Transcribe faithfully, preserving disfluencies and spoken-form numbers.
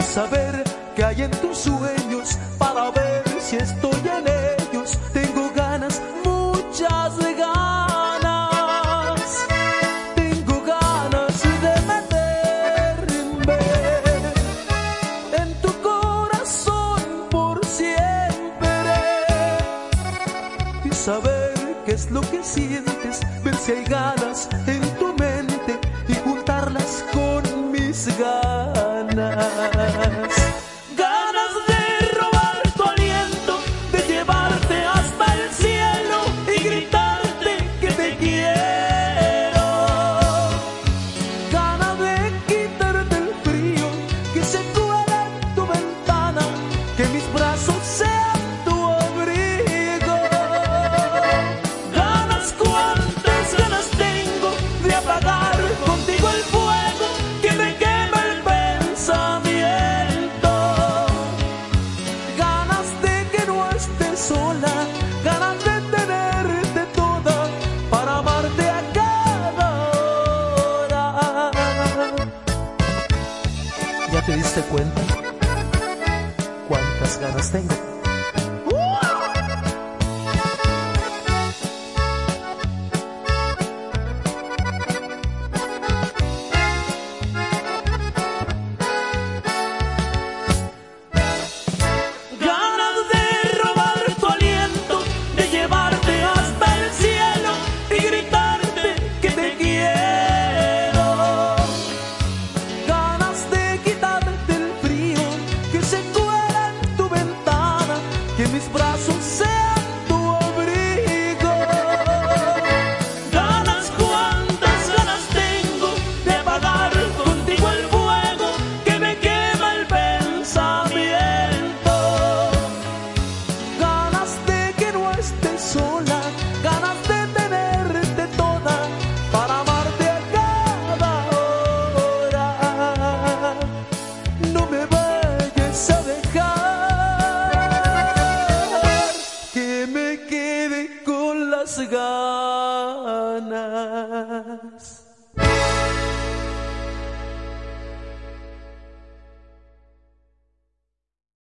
saber qué hay en tus sueños para ver si estoy en ellos. Tengo ganas, muchas ganas. Tengo ganas de meterme en tu corazón por siempre y saber qué es lo que sientes, ver si hay ganas en tu mente y juntarlas con mis ganas. Ganas de robar tu aliento, de llevarte hasta el cielo y gritarte que te quiero. Ganas de quitarte el frío que se cuela en tu ventana, que mis brazos sean tu abrigo. Ganas, cuántas ganas tengo de apagar contigo el fuego que me quema el pensamiento. Ganas de que no estés sola, ganas de tenerte toda para amarte a cada hora. ¿Ya te diste cuenta cuántas ganas tengo?